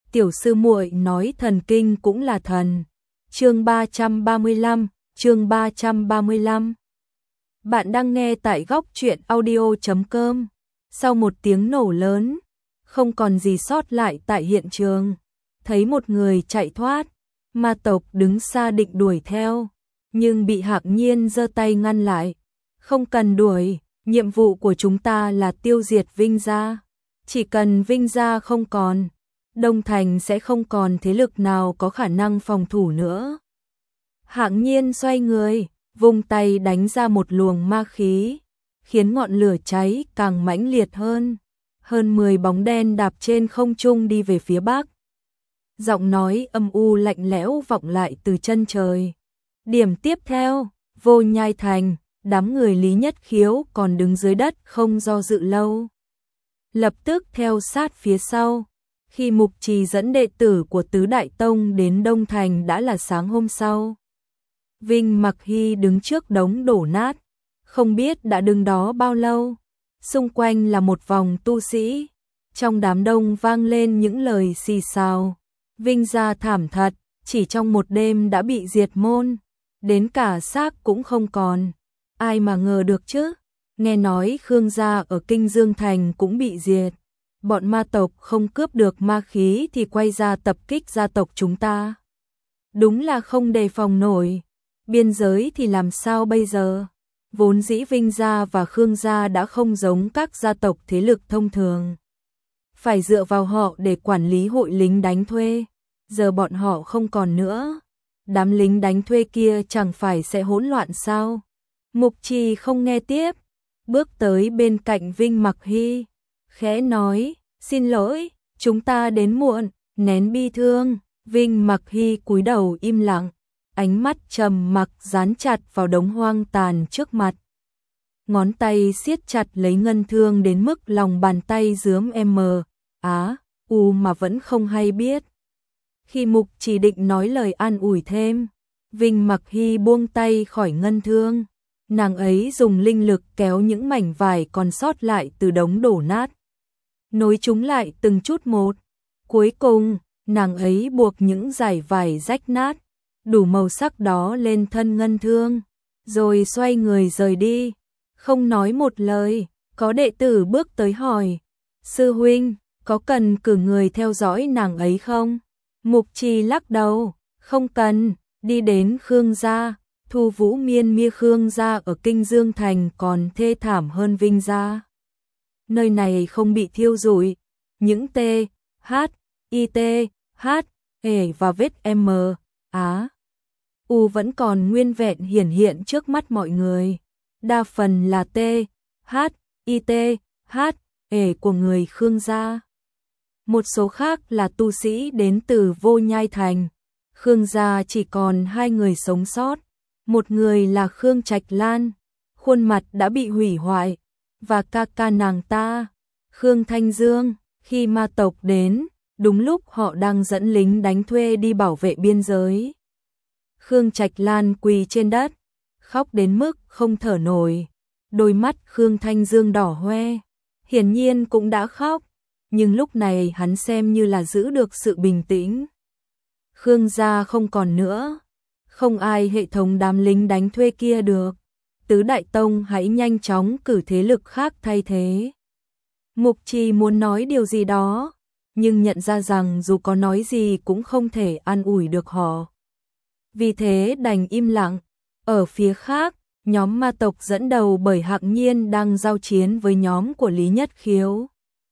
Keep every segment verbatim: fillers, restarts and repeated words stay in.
tiểu sư muội nói thần kinh cũng là thần. Chương ba trăm ba mươi lăm, chương ba trăm ba mươi lăm. Bạn đang nghe tại góc truyện audio chấm com. Sau một tiếng nổ lớn, không còn gì sót lại tại hiện trường. Thấy một người chạy thoát, ma tộc đứng xa định đuổi theo, nhưng bị Hạc Nhiên giơ tay ngăn lại. Không cần đuổi, nhiệm vụ của chúng ta là tiêu diệt Vinh gia. Chỉ cần Vinh gia không còn, Đông Thành sẽ không còn thế lực nào có khả năng phòng thủ nữa. Hạc Nhiên xoay người, vung tay đánh ra một luồng ma khí, khiến ngọn lửa cháy càng mãnh liệt hơn. Hơn mười bóng đen đạp trên không trung đi về phía bắc. Giọng nói âm u lạnh lẽo vọng lại từ chân trời. Điểm tiếp theo, Vô Nhai Thành, đám người Lý Nhất Khiếu còn đứng dưới đất không do dự lâu. Lập tức theo sát phía sau. Khi Mục Trì dẫn đệ tử của Tứ Đại Tông đến Đông Thành đã là sáng hôm sau. Vinh Mặc Hy đứng trước đống đổ nát, không biết đã đứng đó bao lâu. Xung quanh là một vòng tu sĩ, trong đám đông vang lên những lời xì xào. Vinh gia thảm thật, chỉ trong một đêm đã bị diệt môn, đến cả xác cũng không còn. Ai mà ngờ được chứ? Nghe nói Khương gia ở Kinh Dương Thành cũng bị diệt. Bọn ma tộc không cướp được ma khí thì quay ra tập kích gia tộc chúng ta. Đúng là không đề phòng nổi. Biên giới thì làm sao bây giờ? Vốn dĩ Vinh gia và Khương gia đã không giống các gia tộc thế lực thông thường. Phải dựa vào họ để quản lý hội lính đánh thuê. Giờ bọn họ không còn nữa. Đám lính đánh thuê kia chẳng phải sẽ hỗn loạn sao? Mục Trì không nghe tiếp, bước tới bên cạnh Vinh Mặc Hy, khẽ nói, xin lỗi, chúng ta đến muộn, nén bi thương. Vinh Mặc Hy cúi đầu im lặng, ánh mắt trầm mặc dán chặt vào đống hoang tàn trước mặt. Ngón tay siết chặt lấy ngân thương đến mức lòng bàn tay rướm M, Á, U mà vẫn không hay biết. Khi Mục Trì định nói lời an ủi thêm, Vinh Mặc Hy buông tay khỏi ngân thương. Nàng ấy dùng linh lực kéo những mảnh vải còn sót lại từ đống đổ nát, nối chúng lại từng chút một. Cuối cùng, nàng ấy buộc những dải vải rách nát, đủ màu sắc đó lên thân ngân thương, rồi xoay người rời đi. Không nói một lời, có đệ tử bước tới hỏi, sư huynh, có cần cử người theo dõi nàng ấy không? Mục Trì lắc đầu, không cần, đi đến Khương gia. Thu Vũ Miên Mia Khương gia ở Kinh Dương Thành còn thê thảm hơn Vinh gia. Nơi này không bị thiêu rụi, những T, H, I T, H, E và vết M, Á, U vẫn còn nguyên vẹn hiển hiện trước mắt mọi người. Đa phần là T, H, I T, H, E của người Khương gia. Một số khác là tu sĩ đến từ Vô Nhai Thành. Khương gia chỉ còn hai người sống sót. Một người là Khương Trạch Lan, khuôn mặt đã bị hủy hoại, và ca ca nàng ta, Khương Thanh Dương. Khi ma tộc đến, đúng lúc họ đang dẫn lính đánh thuê đi bảo vệ biên giới. Khương Trạch Lan quỳ trên đất, khóc đến mức không thở nổi. Đôi mắt Khương Thanh Dương đỏ hoe, hiển nhiên cũng đã khóc, nhưng lúc này hắn xem như là giữ được sự bình tĩnh. Khương gia không còn nữa. Không ai hệ thống đám lính đánh thuê kia được. Tứ Đại Tông hãy nhanh chóng cử thế lực khác thay thế. Mục Trì muốn nói điều gì đó, nhưng nhận ra rằng dù có nói gì cũng không thể an ủi được họ. Vì thế đành im lặng. Ở phía khác, nhóm ma tộc dẫn đầu bởi Hạc Nhiên đang giao chiến với nhóm của Lý Nhất Khiếu.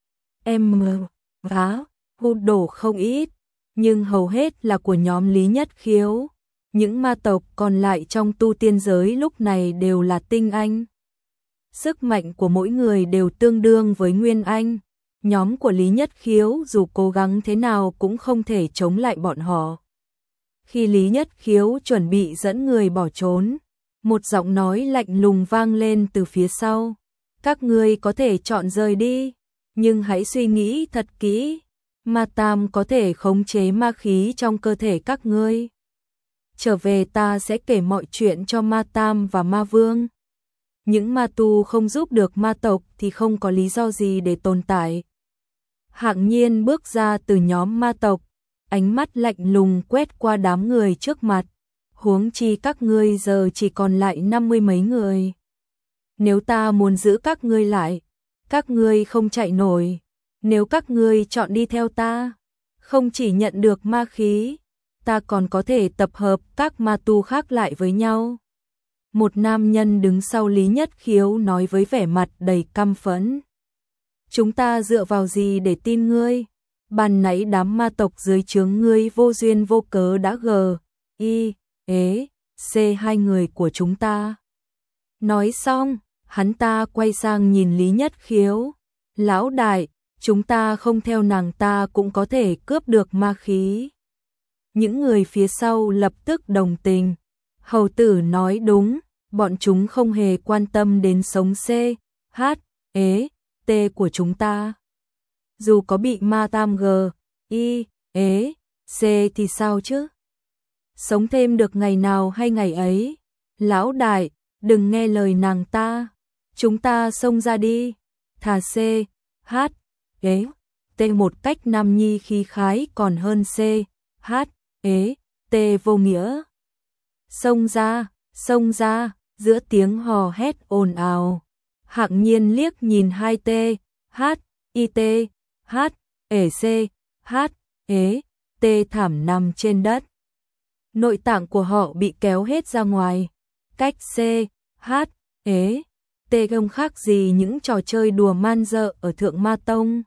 Em vá, hút đổ không ít, nhưng hầu hết là của nhóm Lý Nhất Khiếu. Những ma tộc còn lại trong tu tiên giới lúc này đều là tinh anh. Sức mạnh của mỗi người đều tương đương với Nguyên Anh. Nhóm của Lý Nhất Khiếu dù cố gắng thế nào cũng không thể chống lại bọn họ. Khi Lý Nhất Khiếu chuẩn bị dẫn người bỏ trốn, một giọng nói lạnh lùng vang lên từ phía sau. Các ngươi có thể chọn rời đi, nhưng hãy suy nghĩ thật kỹ. Ma Tam có thể khống chế ma khí trong cơ thể các ngươi. Trở về ta sẽ kể mọi chuyện cho Ma Tam và Ma Vương. Những ma tu không giúp được ma tộc thì không có lý do gì để tồn tại. Hạc Nhiên bước ra từ nhóm ma tộc, ánh mắt lạnh lùng quét qua đám người trước mặt. Huống chi các ngươi giờ chỉ còn lại năm mươi mấy người. Nếu ta muốn giữ các ngươi lại, các ngươi không chạy nổi. Nếu các ngươi chọn đi theo ta, không chỉ nhận được ma khí, ta còn có thể tập hợp các ma tu khác lại với nhau. Một nam nhân đứng sau Lý Nhất Khiếu nói với vẻ mặt đầy căm phẫn. Chúng ta dựa vào gì để tin ngươi? Ban nãy đám ma tộc dưới trướng ngươi vô duyên vô cớ đã gờ, y, ế, c hai người của chúng ta. Nói xong, hắn ta quay sang nhìn Lý Nhất Khiếu. Lão đại, chúng ta không theo nàng ta cũng có thể cướp được ma khí. Những người phía sau lập tức đồng tình. Hầu tử nói đúng, bọn chúng không hề quan tâm đến sống C, H, ế, T của chúng ta. Dù có bị ma tam G, Y, ế, C thì sao chứ? Sống thêm được ngày nào hay ngày ấy. Lão đại, đừng nghe lời nàng ta. Chúng ta xông ra đi. Thà C, H, ế, T một cách nam nhi khí khái còn hơn C, H, ế, T vô nghĩa. Xông ra, xông ra, giữa tiếng hò hét ồn ào. Hạng Nhiên liếc nhìn hai T, H, I T, H, ế C, H, ế, T thảm nằm trên đất. Nội tạng của họ bị kéo hết ra ngoài. Cách C, H, ế, T không khác gì những trò chơi đùa man dợ ở Thượng Ma Tông.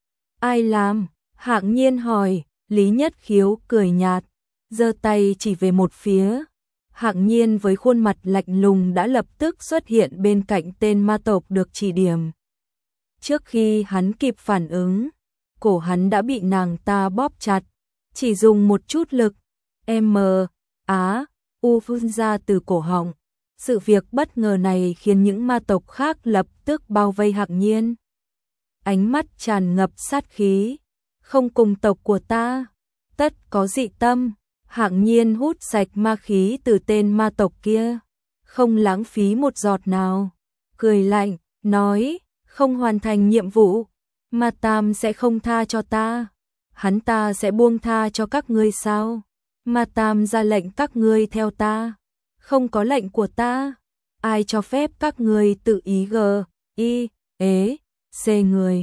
Ai làm? Hạng Nhiên hỏi. Lý Nhất Khiếu cười nhạt, giơ tay chỉ về một phía. Hạng Nhiên với khuôn mặt lạnh lùng đã lập tức xuất hiện bên cạnh tên ma tộc được chỉ điểm. Trước khi hắn kịp phản ứng, cổ hắn đã bị nàng ta bóp chặt, chỉ dùng một chút lực, M, Á, U phun ra từ cổ họng. Sự việc bất ngờ này khiến những ma tộc khác lập tức bao vây Hạng Nhiên. Ánh mắt tràn ngập sát khí. Không cùng tộc của ta, tất có dị tâm. Hạng Nhiên hút sạch ma khí từ tên ma tộc kia, không lãng phí một giọt nào. Cười lạnh, nói, không hoàn thành nhiệm vụ, Ma Tam sẽ không tha cho ta. Hắn ta sẽ buông tha cho các ngươi sao? Ma Tam ra lệnh các ngươi theo ta. Không có lệnh của ta, ai cho phép các ngươi tự ý g, y, ế, c người.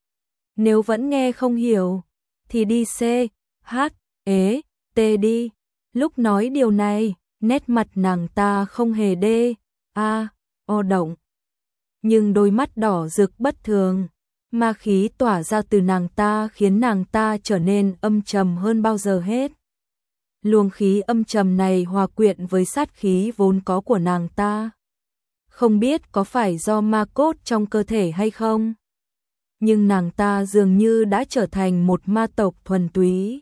Nếu vẫn nghe không hiểu, thì đi C, H, ế, T đi. Lúc nói điều này, nét mặt nàng ta không hề đê, a, o động. Nhưng đôi mắt đỏ rực bất thường, ma khí tỏa ra từ nàng ta khiến nàng ta trở nên âm trầm hơn bao giờ hết. Luồng khí âm trầm này hòa quyện với sát khí vốn có của nàng ta. Không biết có phải do ma cốt trong cơ thể hay không? Nhưng nàng ta dường như đã trở thành một ma tộc thuần túy,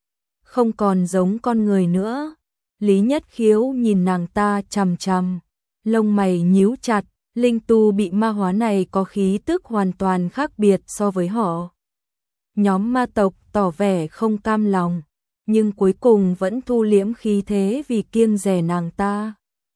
không còn giống con người nữa. Lý Nhất Khiếu nhìn nàng ta chằm chằm, lông mày nhíu chặt. Linh tu bị ma hóa này có khí tức hoàn toàn khác biệt so với họ. Nhóm ma tộc tỏ vẻ không cam lòng, nhưng cuối cùng vẫn thu liễm khí thế vì kiêng dè nàng ta.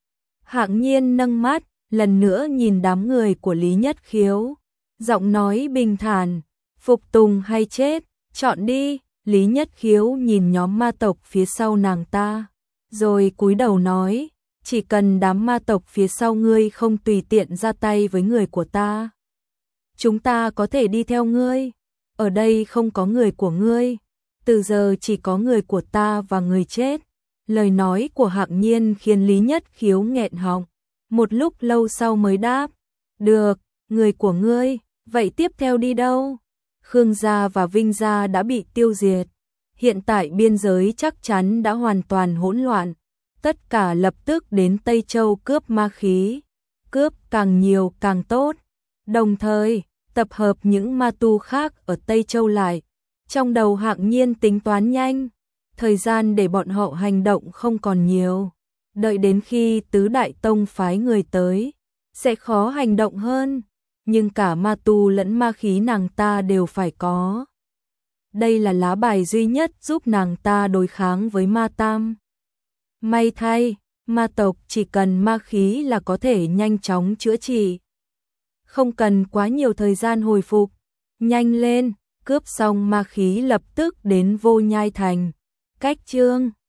Hạng Nhiên nâng mắt, lần nữa nhìn đám người của Lý Nhất Khiếu, giọng nói bình thản, phục tùng hay chết, chọn đi. Lý Nhất Khiếu nhìn nhóm ma tộc phía sau nàng ta, rồi cúi đầu nói, chỉ cần đám ma tộc phía sau ngươi không tùy tiện ra tay với người của ta, chúng ta có thể đi theo ngươi. Ở đây không có người của ngươi, từ giờ chỉ có người của ta và người chết. Lời nói của Hạng Nhiên khiến Lý Nhất Khiếu nghẹn họng, một lúc lâu sau mới đáp, được, người của ngươi, vậy tiếp theo đi đâu? Khương gia và Vinh gia đã bị tiêu diệt, hiện tại biên giới chắc chắn đã hoàn toàn hỗn loạn. Tất cả lập tức đến Tây Châu cướp ma khí, cướp càng nhiều càng tốt, đồng thời tập hợp những ma tu khác ở Tây Châu lại. Trong đầu Hạng Nhiên tính toán nhanh, thời gian để bọn họ hành động không còn nhiều, đợi đến khi Tứ Đại Tông phái người tới, sẽ khó hành động hơn, nhưng cả ma tu lẫn ma khí nàng ta đều phải có. Đây là lá bài duy nhất giúp nàng ta đối kháng với ma tam. May thay, ma tộc chỉ cần ma khí là có thể nhanh chóng chữa trị, không cần quá nhiều thời gian hồi phục. Nhanh lên, cướp xong ma khí lập tức đến Vô Nhai Thành. Cách chương